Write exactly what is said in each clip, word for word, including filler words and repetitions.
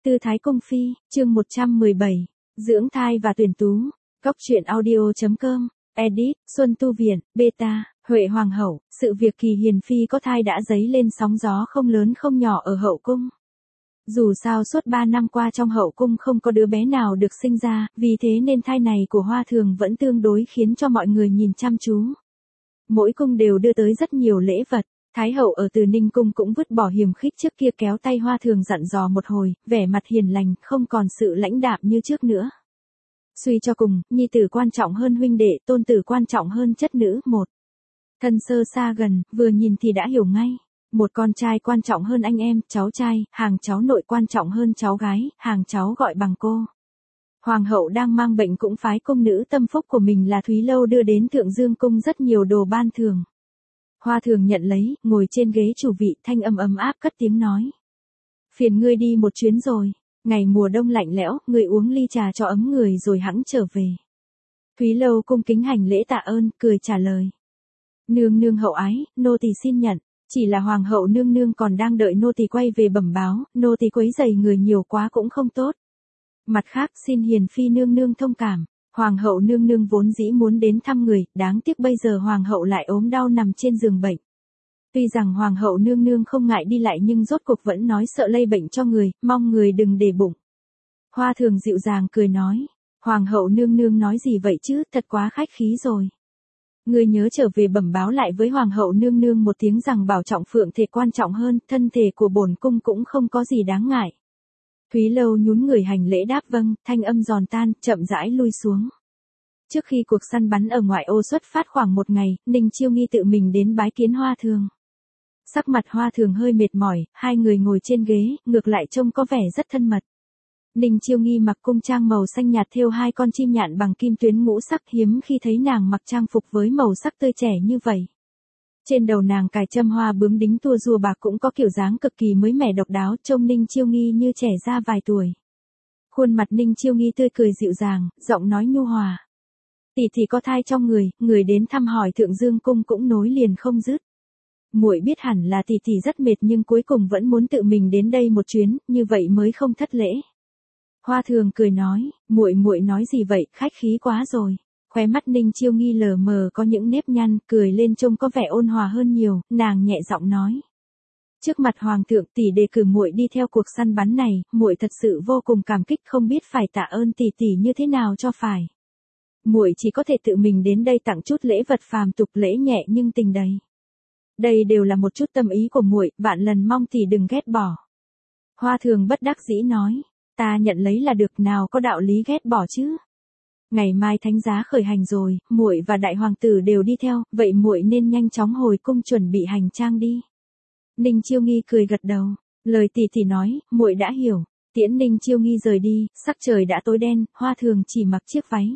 Tư Thái Cung Phi, chương một trăm mười bảy, dưỡng thai và tuyển tú, góc truyện audio.com, edit, Xuân Tu Viện, beta, Huệ Hoàng hậu, sự việc Kỳ Hiền Phi có thai đã dấy lên sóng gió không lớn không nhỏ ở hậu cung. Dù sao suốt ba năm qua trong hậu cung không có đứa bé nào được sinh ra, vì thế nên thai này của Hoa Thường vẫn tương đối khiến cho mọi người nhìn chăm chú. Mỗi cung đều đưa tới rất nhiều lễ vật. Thái hậu ở Từ Ninh cung cũng vứt bỏ hiềm khích trước kia, kéo tay Hoa Thường dặn dò một hồi, vẻ mặt hiền lành, không còn sự lãnh đạm như trước nữa. Suy cho cùng, nhi tử quan trọng hơn huynh đệ, tôn tử quan trọng hơn chất nữ, một. Thân sơ xa gần, vừa nhìn thì đã hiểu ngay. Một con trai quan trọng hơn anh em, cháu trai, hàng cháu nội quan trọng hơn cháu gái, hàng cháu gọi bằng cô. Hoàng hậu đang mang bệnh cũng phái cung nữ tâm phúc của mình là Thúy Lâu đưa đến Thượng Dương cung rất nhiều đồ ban thưởng. Hoa Thường nhận lấy, ngồi trên ghế chủ vị, thanh âm ấm áp cất tiếng nói. Phiền ngươi đi một chuyến rồi, ngày mùa đông lạnh lẽo, ngươi uống ly trà cho ấm người rồi hẵng trở về. Thúy Lâu cung kính hành lễ tạ ơn, cười trả lời. Nương nương hậu ái, nô tỳ xin nhận, chỉ là hoàng hậu nương nương còn đang đợi nô tỳ quay về bẩm báo, nô tỳ quấy rầy người nhiều quá cũng không tốt. Mặt khác xin Hiền Phi nương nương thông cảm. Hoàng hậu nương nương vốn dĩ muốn đến thăm người, đáng tiếc bây giờ hoàng hậu lại ốm đau nằm trên giường bệnh. Tuy rằng hoàng hậu nương nương không ngại đi lại nhưng rốt cuộc vẫn nói sợ lây bệnh cho người, mong người đừng để bụng. Hoa Thường dịu dàng cười nói, hoàng hậu nương nương nói gì vậy chứ, thật quá khách khí rồi. Người nhớ trở về bẩm báo lại với hoàng hậu nương nương một tiếng rằng bảo trọng phượng thể quan trọng hơn, thân thể của bổn cung cũng không có gì đáng ngại. Thúy Lâu nhún người hành lễ đáp vâng, thanh âm giòn tan, chậm rãi lui xuống. Trước khi cuộc săn bắn ở ngoại ô xuất phát khoảng một ngày, Ninh Chiêu Nghi tự mình đến bái kiến Hoa Thường. Sắc mặt Hoa Thường hơi mệt mỏi, hai người ngồi trên ghế, ngược lại trông có vẻ rất thân mật. Ninh Chiêu Nghi mặc cung trang màu xanh nhạt thêu hai con chim nhạn bằng kim tuyến ngũ sắc, hiếm khi thấy nàng mặc trang phục với màu sắc tươi trẻ như vậy. Trên đầu nàng cài châm hoa bướm đính tua rùa bạc cũng có kiểu dáng cực kỳ mới mẻ độc đáo, trông Ninh Chiêu Nghi như trẻ ra vài tuổi. Khuôn mặt Ninh Chiêu Nghi tươi cười dịu dàng, giọng nói nhu hòa. Tỷ tỷ có thai trong người, người đến thăm hỏi Thượng Dương cung cũng nối liền không dứt. Muội biết hẳn là tỷ tỷ rất mệt nhưng cuối cùng vẫn muốn tự mình đến đây một chuyến, như vậy mới không thất lễ. Hoa Thường cười nói, muội muội nói gì vậy, khách khí quá rồi. Khóe mắt Ninh Chiêu Nghi lờ mờ có những nếp nhăn, cười lên trông có vẻ ôn hòa hơn nhiều, nàng nhẹ giọng nói. Trước mặt hoàng thượng, tỷ đề cử muội đi theo cuộc săn bắn này, muội thật sự vô cùng cảm kích, không biết phải tạ ơn tỷ tỷ như thế nào cho phải. Muội chỉ có thể tự mình đến đây tặng chút lễ vật phàm tục, lễ nhẹ nhưng tình đầy. Đây đều là một chút tâm ý của muội, vạn lần mong tỷ đừng ghét bỏ. Hoa Thường bất đắc dĩ nói, ta nhận lấy là được, nào có đạo lý ghét bỏ chứ. Ngày mai thánh giá khởi hành rồi, muội và đại hoàng tử đều đi theo, vậy muội nên nhanh chóng hồi cung chuẩn bị hành trang đi. Ninh Chiêu Nghi cười gật đầu, lời tỷ tỷ nói, muội đã hiểu. Tiễn Ninh Chiêu Nghi rời đi, sắc trời đã tối đen, Hoa Thường chỉ mặc chiếc váy.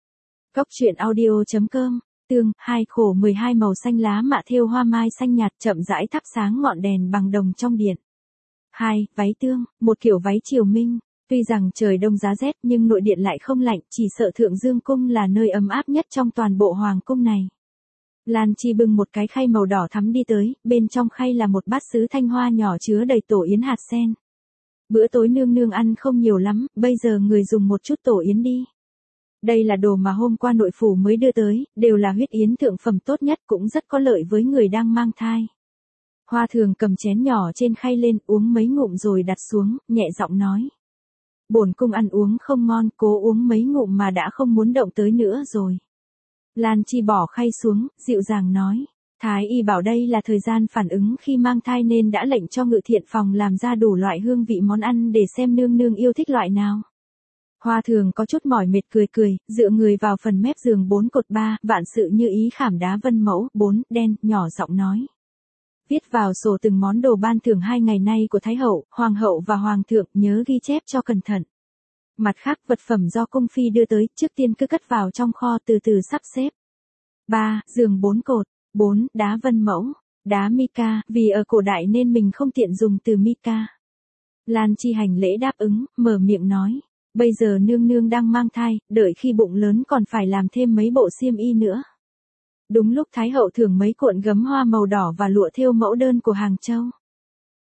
Góc truyện audio.com, tương, hai khổ mười hai màu xanh lá mạ thêu hoa mai xanh nhạt chậm rãi thắp sáng ngọn đèn bằng đồng trong điện. Hai, váy tương, một kiểu váy triều minh. Tuy rằng trời đông giá rét nhưng nội điện lại không lạnh, chỉ sợ Thượng Dương cung là nơi ấm áp nhất trong toàn bộ hoàng cung này. Lan Chi bưng một cái khay màu đỏ thắm đi tới, bên trong khay là một bát sứ thanh hoa nhỏ chứa đầy tổ yến hạt sen. Bữa tối nương nương ăn không nhiều lắm, bây giờ người dùng một chút tổ yến đi. Đây là đồ mà hôm qua nội phủ mới đưa tới, đều là huyết yến thượng phẩm tốt nhất, cũng rất có lợi với người đang mang thai. Hoa Thường cầm chén nhỏ trên khay lên, uống mấy ngụm rồi đặt xuống, nhẹ giọng nói. Bổn cung ăn uống không ngon, cố uống mấy ngụm mà đã không muốn động tới nữa rồi. Lan Chi bỏ khay xuống, dịu dàng nói. Thái y bảo đây là thời gian phản ứng khi mang thai nên đã lệnh cho ngự thiện phòng làm ra đủ loại hương vị món ăn để xem nương nương yêu thích loại nào. Hoa Thường có chút mỏi mệt cười cười, dựa người vào phần mép giường bốn cột ba, vạn sự như ý khảm đá vân mẫu, bốn, đen, nhỏ giọng nói. Viết vào sổ từng món đồ ban thưởng hai ngày nay của Thái hậu, Hoàng hậu và Hoàng thượng, nhớ ghi chép cho cẩn thận. Mặt khác vật phẩm do cung phi đưa tới, trước tiên cứ cất vào trong kho từ từ sắp xếp. ba. Giường bốn cột. bốn. Đá vân mẫu. Đá mica, vì ở cổ đại nên mình không tiện dùng từ mica. Lan Chi hành lễ đáp ứng, mở miệng nói. Bây giờ nương nương đang mang thai, đợi khi bụng lớn còn phải làm thêm mấy bộ xiêm y nữa. Đúng lúc Thái hậu thưởng mấy cuộn gấm hoa màu đỏ và lụa thêu mẫu đơn của Hàng Châu.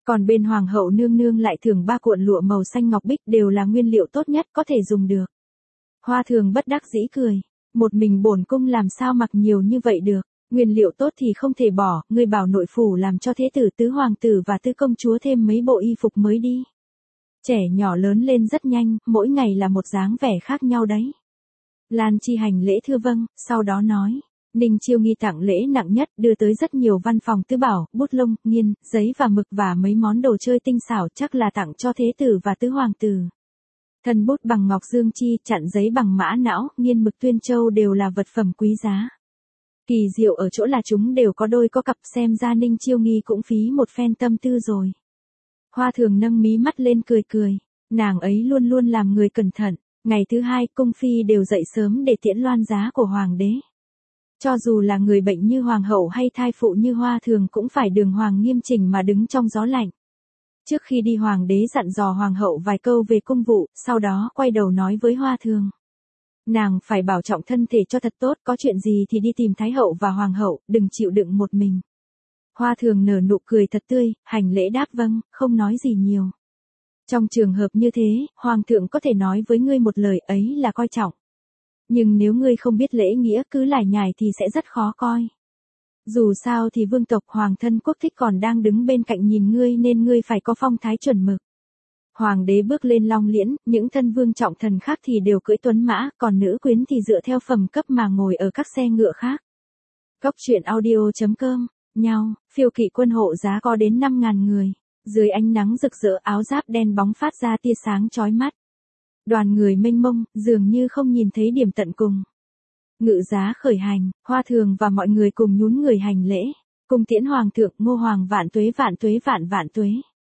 Còn bên hoàng hậu nương nương lại thưởng ba cuộn lụa màu xanh ngọc bích đều là nguyên liệu tốt nhất có thể dùng được. Hoa Thường bất đắc dĩ cười, một mình bổn cung làm sao mặc nhiều như vậy được, nguyên liệu tốt thì không thể bỏ, ngươi bảo nội phủ làm cho thế tử tứ hoàng tử và tứ công chúa thêm mấy bộ y phục mới đi. Trẻ nhỏ lớn lên rất nhanh, mỗi ngày là một dáng vẻ khác nhau đấy. Lan Chi hành lễ thưa vâng, sau đó nói. Ninh Chiêu Nghi tặng lễ nặng nhất, đưa tới rất nhiều văn phòng tứ bảo, bút lông, nghiên, giấy và mực và mấy món đồ chơi tinh xảo, chắc là tặng cho thế tử và tứ hoàng tử. Thân bút bằng ngọc dương chi, chặn giấy bằng mã não, nghiên mực tuyên châu đều là vật phẩm quý giá. Kỳ diệu ở chỗ là chúng đều có đôi có cặp, xem ra Ninh Chiêu Nghi cũng phí một phen tâm tư rồi. Hoa Thường nâng mí mắt lên cười cười, nàng ấy luôn luôn làm người cẩn thận, ngày thứ hai cung phi đều dậy sớm để tiễn loan giá của hoàng đế. Cho dù là người bệnh như hoàng hậu hay thai phụ như Hoa Thường cũng phải đường hoàng nghiêm chỉnh mà đứng trong gió lạnh. Trước khi đi hoàng đế dặn dò hoàng hậu vài câu về công vụ, sau đó quay đầu nói với Hoa Thường. Nàng phải bảo trọng thân thể cho thật tốt, có chuyện gì thì đi tìm thái hậu và hoàng hậu, đừng chịu đựng một mình. Hoa Thường nở nụ cười thật tươi, hành lễ đáp vâng, không nói gì nhiều. Trong trường hợp như thế, hoàng thượng có thể nói với ngươi một lời ấy là coi trọng. Nhưng nếu ngươi không biết lễ nghĩa cứ lải nhải thì sẽ rất khó coi. Dù sao thì vương tộc hoàng thân quốc thích còn đang đứng bên cạnh nhìn ngươi nên ngươi phải có phong thái chuẩn mực. Hoàng đế bước lên long liễn, những thân vương trọng thần khác thì đều cưỡi tuấn mã, còn nữ quyến thì dựa theo phẩm cấp mà ngồi ở các xe ngựa khác. Góc truyện audio chấm com, nhau, phiêu kỵ quân hộ giá có đến năm ngàn người. Dưới ánh nắng rực rỡ áo giáp đen bóng phát ra tia sáng chói mắt. Đoàn người mênh mông, dường như không nhìn thấy điểm tận cùng. Ngự giá khởi hành, Hoa Thường và mọi người cùng nhún người hành lễ. Cùng tiễn hoàng thượng, Ngô Hoàng vạn tuế vạn tuế vạn vạn tuế.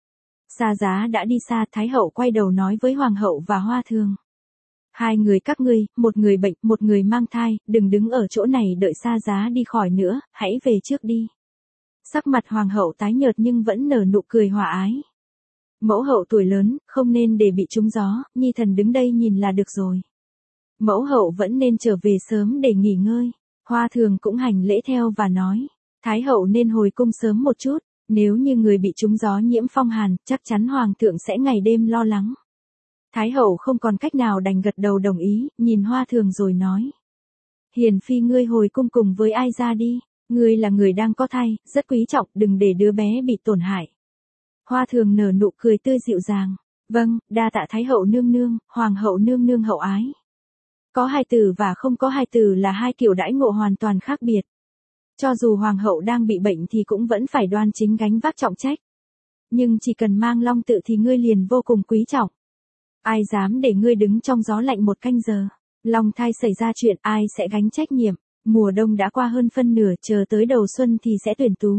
Xa giá đã đi xa, Thái hậu quay đầu nói với Hoàng hậu và Hoa Thường. Hai người các ngươi, một người bệnh, một người mang thai, đừng đứng ở chỗ này đợi xa giá đi khỏi nữa, hãy về trước đi. Sắc mặt hoàng hậu tái nhợt nhưng vẫn nở nụ cười hòa ái. Mẫu hậu tuổi lớn, không nên để bị trúng gió, nhi thần đứng đây nhìn là được rồi. Mẫu hậu vẫn nên trở về sớm để nghỉ ngơi. Hoa Thường cũng hành lễ theo và nói, Thái hậu nên hồi cung sớm một chút, nếu như người bị trúng gió nhiễm phong hàn, chắc chắn hoàng thượng sẽ ngày đêm lo lắng. Thái hậu không còn cách nào đành gật đầu đồng ý, nhìn Hoa Thường rồi nói. Hiền phi ngươi hồi cung cùng với ai ra đi. Ngươi là người đang có thai, rất quý trọng, đừng để đứa bé bị tổn hại. Hoa Thường nở nụ cười tươi dịu dàng. Vâng, đa tạ Thái hậu nương nương, Hoàng hậu nương nương hậu ái. Có hài tử và không có hài tử là hai kiểu đãi ngộ hoàn toàn khác biệt. Cho dù Hoàng hậu đang bị bệnh thì cũng vẫn phải đoan chính gánh vác trọng trách. Nhưng chỉ cần mang long tự thì ngươi liền vô cùng quý trọng. Ai dám để ngươi đứng trong gió lạnh một canh giờ. Long thai xảy ra chuyện ai sẽ gánh trách nhiệm. Mùa đông đã qua hơn phân nửa, chờ tới đầu xuân thì sẽ tuyển tú.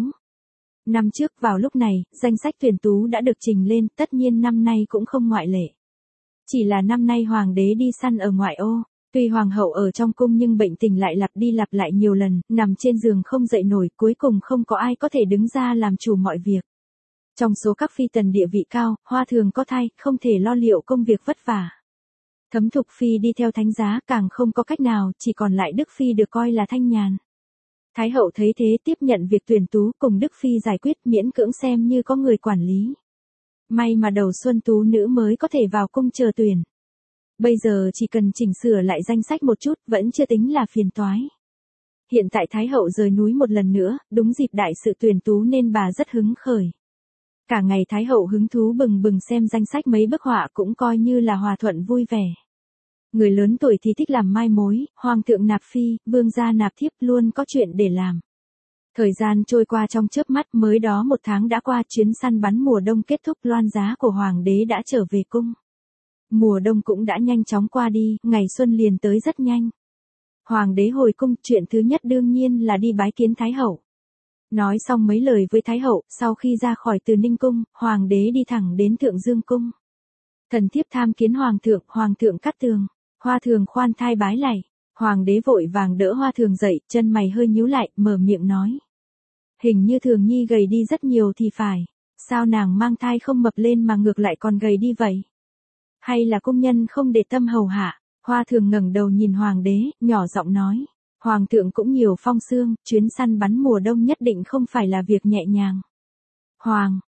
Năm trước vào lúc này, danh sách tuyển tú đã được trình lên, tất nhiên năm nay cũng không ngoại lệ. Chỉ là năm nay hoàng đế đi săn ở ngoại ô, tuy hoàng hậu ở trong cung nhưng bệnh tình lại lặp đi lặp lại nhiều lần, nằm trên giường không dậy nổi, cuối cùng không có ai có thể đứng ra làm chủ mọi việc. Trong số các phi tần địa vị cao, Hoa Thường có thai, không thể lo liệu công việc vất vả. Thấm Thục Phi đi theo thánh giá càng không có cách nào, chỉ còn lại Đức Phi được coi là thanh nhàn. Thái hậu thấy thế tiếp nhận việc tuyển tú cùng Đức Phi giải quyết miễn cưỡng xem như có người quản lý. May mà đầu xuân tú nữ mới có thể vào cung chờ tuyển. Bây giờ chỉ cần chỉnh sửa lại danh sách một chút vẫn chưa tính là phiền toái. Hiện tại Thái hậu rời núi một lần nữa, đúng dịp đại sự tuyển tú nên bà rất hứng khởi. Cả ngày Thái hậu hứng thú bừng bừng xem danh sách mấy bức họa cũng coi như là hòa thuận vui vẻ. Người lớn tuổi thì thích làm mai mối, hoàng thượng nạp phi, vương gia nạp thiếp luôn có chuyện để làm. Thời gian trôi qua trong chớp mắt, mới đó một tháng đã qua, chuyến săn bắn mùa đông kết thúc, loan giá của hoàng đế đã trở về cung. Mùa đông cũng đã nhanh chóng qua đi, ngày xuân liền tới rất nhanh. Hoàng đế hồi cung, chuyện thứ nhất đương nhiên là đi bái kiến Thái hậu. Nói xong mấy lời với Thái hậu, sau khi ra khỏi Từ Ninh cung, hoàng đế đi thẳng đến Thượng Dương cung. Thần thiếp tham kiến hoàng thượng, hoàng thượng cắt tường. Hoa Thường khoan thai bái lạy, hoàng đế vội vàng đỡ Hoa Thường dậy, chân mày hơi nhíu lại, mở miệng nói. Hình như Thường Nhi gầy đi rất nhiều thì phải, sao nàng mang thai không mập lên mà ngược lại còn gầy đi vậy? Hay là cung nhân không để tâm hầu hạ? Hoa Thường ngẩng đầu nhìn hoàng đế, nhỏ giọng nói. Hoàng thượng cũng nhiều phong sương, chuyến săn bắn mùa đông nhất định không phải là việc nhẹ nhàng. Hoàng,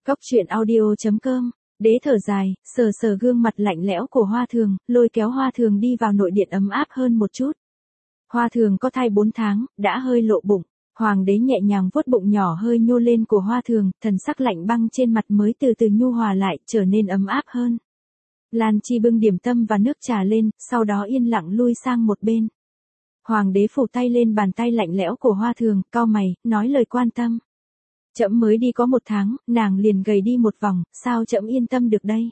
Cóc truyện audio chấm com. Đế thở dài, sờ sờ gương mặt lạnh lẽo của Hoa Thường, lôi kéo Hoa Thường đi vào nội điện ấm áp hơn một chút. Hoa Thường có thai bốn tháng, đã hơi lộ bụng. Hoàng đế nhẹ nhàng vuốt bụng nhỏ hơi nhô lên của Hoa Thường, thần sắc lạnh băng trên mặt mới từ từ nhu hòa lại, trở nên ấm áp hơn. Lan Chi bưng điểm tâm và nước trà lên, sau đó yên lặng lui sang một bên. Hoàng đế phủ tay lên bàn tay lạnh lẽo của Hoa Thường, cau mày, nói lời quan tâm. Trẫm mới đi có một tháng, nàng liền gầy đi một vòng, sao trẫm yên tâm được đây?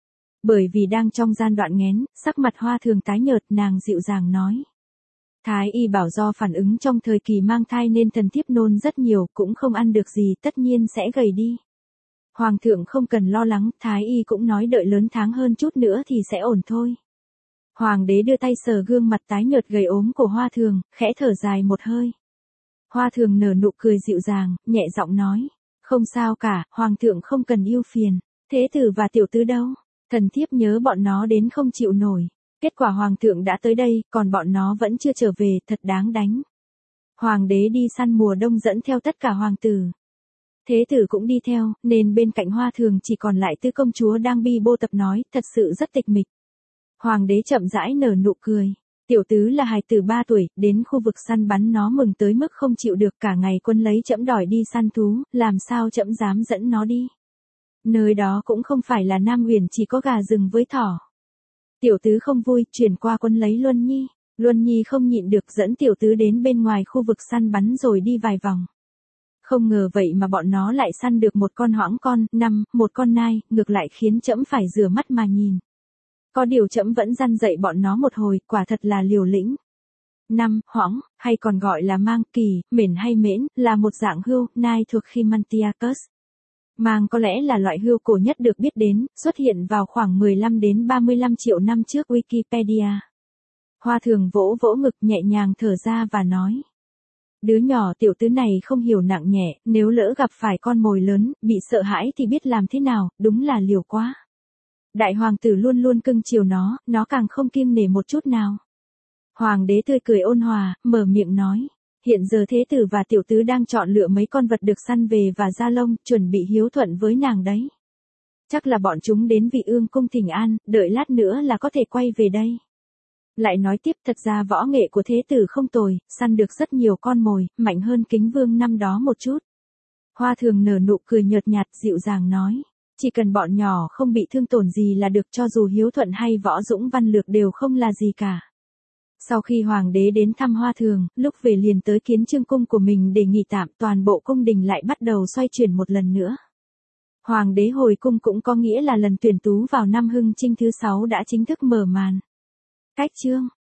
Bởi vì đang trong gian đoạn nghén, sắc mặt Hoa Thường tái nhợt, nàng dịu dàng nói. Thái y bảo do phản ứng trong thời kỳ mang thai nên thần thiếp nôn rất nhiều, cũng không ăn được gì, tất nhiên sẽ gầy đi. Hoàng thượng không cần lo lắng, Thái y cũng nói đợi lớn tháng hơn chút nữa thì sẽ ổn thôi. Hoàng đế đưa tay sờ gương mặt tái nhợt gầy ốm của Hoa Thường, khẽ thở dài một hơi. Hoa Thường nở nụ cười dịu dàng, nhẹ giọng nói. Không sao cả, Hoàng thượng không cần ưu phiền. Thế tử và tiểu tứ đâu? Thần thiếp nhớ bọn nó đến không chịu nổi. Kết quả Hoàng thượng đã tới đây, còn bọn nó vẫn chưa trở về, thật đáng đánh. Hoàng đế đi săn mùa đông dẫn theo tất cả hoàng tử. Thế tử cũng đi theo, nên bên cạnh Hoa Thường chỉ còn lại tứ công chúa đang bi bô tập nói, thật sự rất tịch mịch. Hoàng đế chậm rãi nở nụ cười. Tiểu tứ là hài tử ba tuổi, đến khu vực săn bắn nó mừng tới mức không chịu được, cả ngày quân lấy trẫm đòi đi săn thú, làm sao trẫm dám dẫn nó đi. Nơi đó cũng không phải là Nam Huyền, chỉ có gà rừng với thỏ. Tiểu tứ không vui, chuyển qua quân lấy Luân Nhi. Luân Nhi không nhịn được dẫn tiểu tứ đến bên ngoài khu vực săn bắn rồi đi vài vòng. Không ngờ vậy mà bọn nó lại săn được một con hoãng con, năm, một con nai, ngược lại khiến trẫm phải rửa mắt mà nhìn. Có điều trẫm vẫn răn dạy bọn nó một hồi, quả thật là liều lĩnh. Năm, hoãng, hay còn gọi là mang, kỳ, mển hay mễn, là một dạng hươu, nai thuộc Chimantiacus. Mang có lẽ là loại hươu cổ nhất được biết đến, xuất hiện vào khoảng mười lăm đến ba mươi lăm triệu năm trước Wikipedia. Hoa Thường vỗ vỗ ngực nhẹ nhàng thở ra và nói. Đứa nhỏ tiểu tứ này không hiểu nặng nhẹ, nếu lỡ gặp phải con mồi lớn, bị sợ hãi thì biết làm thế nào, đúng là liều quá. Đại hoàng tử luôn luôn cưng chiều nó, nó càng không kiêng nể một chút nào. Hoàng đế tươi cười ôn hòa, mở miệng nói. Hiện giờ thế tử và tiểu tứ đang chọn lựa mấy con vật được săn về và ra lông, chuẩn bị hiếu thuận với nàng đấy. Chắc là bọn chúng đến Vị Ương cung thỉnh an, đợi lát nữa là có thể quay về đây. Lại nói tiếp, thật ra võ nghệ của thế tử không tồi, săn được rất nhiều con mồi, mạnh hơn Kính Vương năm đó một chút. Hoa Thường nở nụ cười nhợt nhạt, dịu dàng nói. Chỉ cần bọn nhỏ không bị thương tổn gì là được, cho dù hiếu thuận hay võ dũng văn lược đều không là gì cả. Sau khi Hoàng đế đến thăm Hoa Thường, lúc về liền tới Kiến Chương cung của mình để nghỉ tạm, toàn bộ cung đình lại bắt đầu xoay chuyển một lần nữa. Hoàng đế hồi cung cũng có nghĩa là lần tuyển tú vào năm Hưng Trinh thứ sáu đã chính thức mở màn. Cách chương